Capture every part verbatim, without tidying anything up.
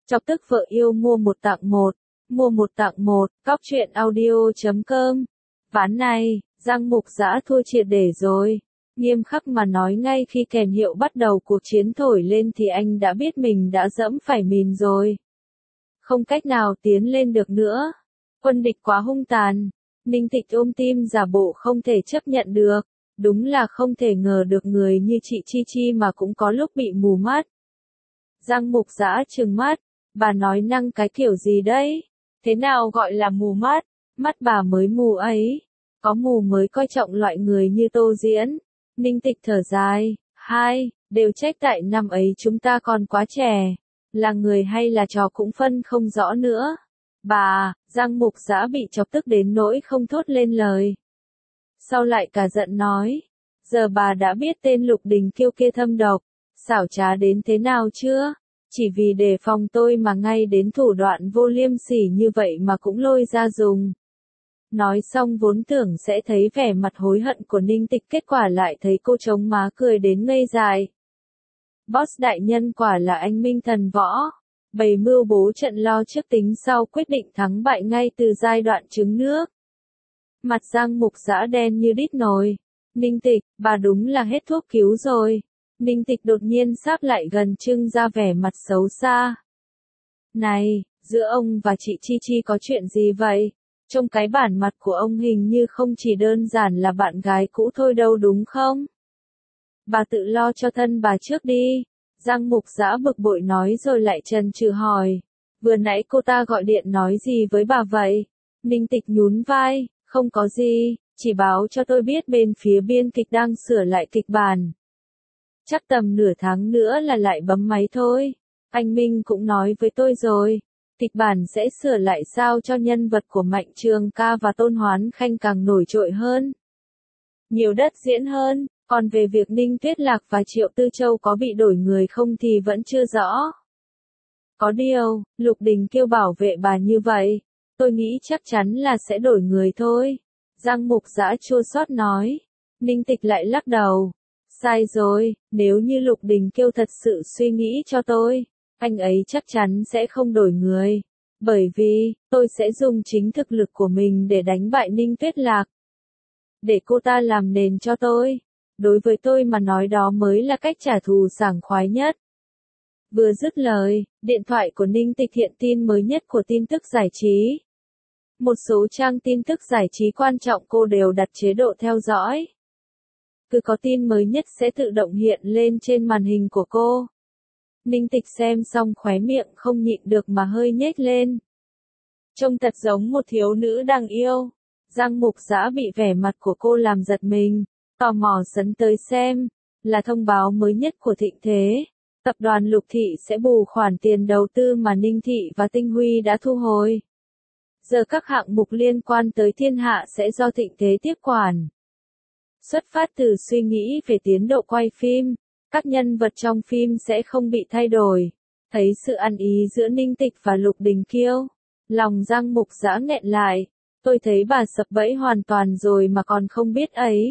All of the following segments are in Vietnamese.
Chọc tức vợ yêu mua một tặng một, mua một tặng một, cóc truyện audio chấm com. Ván này, Giang Mục Dã thua triệt để rồi. Nghiêm khắc mà nói, ngay khi kèn hiệu bắt đầu cuộc chiến thổi lên thì anh đã biết mình đã dẫm phải mìn rồi. Không cách nào tiến lên được nữa. Quân địch quá hung tàn. Ninh Tịch ôm tim giả bộ không thể chấp nhận được. Đúng là không thể ngờ được người như chị Chi Chi mà cũng có lúc bị mù mắt. Giang Mục Dã trừng mắt. Bà nói năng cái kiểu gì đấy? Thế nào gọi là mù mắt? Mắt bà mới mù ấy. Có mù mới coi trọng loại người như Tô Diễn. Ninh Tịch thở dài. Hai, đều trách tại năm ấy chúng ta còn quá trẻ. Là người hay là trò cũng phân không rõ nữa. Bà, Giang Mục Dã bị chọc tức đến nỗi không thốt lên lời. Sau lại cả giận nói. Giờ bà đã biết tên Lục Đình Kiêu kia thâm độc, xảo trá đến thế nào chưa? Chỉ vì đề phòng tôi mà ngay đến thủ đoạn vô liêm sỉ như vậy mà cũng lôi ra dùng. Nói xong vốn tưởng sẽ thấy vẻ mặt hối hận của Ninh Tịch, kết quả lại thấy cô chống má cười đến ngây dại. Boss đại nhân quả là anh minh thần võ. Bày mưu bố trận lo trước tính sau, quyết định thắng bại ngay từ giai đoạn trứng nước. Mặt Giang Mục Dã đen như đít nồi. Ninh Tịch, bà đúng là hết thuốc cứu rồi. Ninh Tịch đột nhiên sáp lại gần, trưng ra vẻ mặt xấu xa. Này, giữa ông và chị Chi Chi có chuyện gì vậy? Trong cái bản mặt của ông hình như không chỉ đơn giản là bạn gái cũ thôi đâu đúng không? Bà tự lo cho thân bà trước đi. Giang Mục Dã bực bội nói rồi lại chần chừ hỏi. Vừa nãy cô ta gọi điện nói gì với bà vậy? Ninh Tịch nhún vai, không có gì, chỉ báo cho tôi biết bên phía biên kịch đang sửa lại kịch bản. Chắc tầm nửa tháng nữa là lại bấm máy thôi. Anh Minh cũng nói với tôi rồi. Kịch bản sẽ sửa lại sao cho nhân vật của Mạnh Trường Ca và Tôn Hoán Khanh càng nổi trội hơn. Nhiều đất diễn hơn. Còn về việc Ninh Tuyết Lạc và Triệu Tư Châu có bị đổi người không thì vẫn chưa rõ. Có điều, Lục Đình Kiêu bảo vệ bà như vậy, tôi nghĩ chắc chắn là sẽ đổi người thôi. Giang Mục Dã chua xót nói. Ninh Tịch lại lắc đầu. Sai rồi, nếu như Lục Đình Kiêu thật sự suy nghĩ cho tôi, anh ấy chắc chắn sẽ không đổi người. Bởi vì, tôi sẽ dùng chính thực lực của mình để đánh bại Ninh Tuyết Lạc. Để cô ta làm nền cho tôi. Đối với tôi mà nói đó mới là cách trả thù sảng khoái nhất. Vừa dứt lời, điện thoại của Ninh Tịch hiện tin mới nhất của tin tức giải trí. Một số trang tin tức giải trí quan trọng cô đều đặt chế độ theo dõi. Cứ có tin mới nhất sẽ tự động hiện lên trên màn hình của cô. Ninh Tịch xem xong khóe miệng không nhịn được mà hơi nhếch lên. Trông thật giống một thiếu nữ đang yêu. Giang Mục Dã bị vẻ mặt của cô làm giật mình. Tò mò sấn tới xem, là thông báo mới nhất của Thịnh Thế. Tập đoàn Lục Thị sẽ bù khoản tiền đầu tư mà Ninh Thị và Tinh Huy đã thu hồi. Giờ các hạng mục liên quan tới thiên hạ sẽ do Thịnh Thế tiếp quản. Xuất phát từ suy nghĩ về tiến độ quay phim, các nhân vật trong phim sẽ không bị thay đổi. Thấy sự ăn ý giữa Ninh Tịch và Lục Đình Kiêu, lòng Giang Mục Dã nghẹn lại. Tôi thấy bà sập bẫy hoàn toàn rồi mà còn không biết ấy.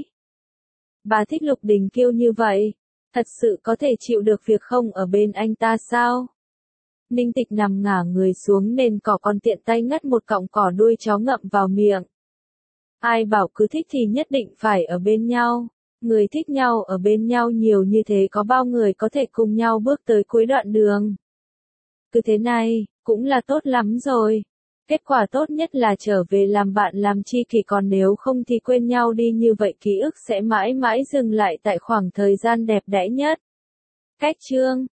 Bà thích Lục Đình Kiêu như vậy, thật sự có thể chịu được việc không ở bên anh ta sao? Ninh Tịch nằm ngả người xuống nền cỏ, còn tiện tay ngắt một cọng cỏ đuôi chó ngậm vào miệng. Ai bảo cứ thích thì nhất định phải ở bên nhau. Người thích nhau ở bên nhau nhiều như thế có bao người có thể cùng nhau bước tới cuối đoạn đường. Cứ thế này, cũng là tốt lắm rồi. Kết quả tốt nhất là trở về làm bạn làm tri kỷ, còn nếu không thì quên nhau đi, như vậy ký ức sẽ mãi mãi dừng lại tại khoảng thời gian đẹp đẽ nhất. Cách chương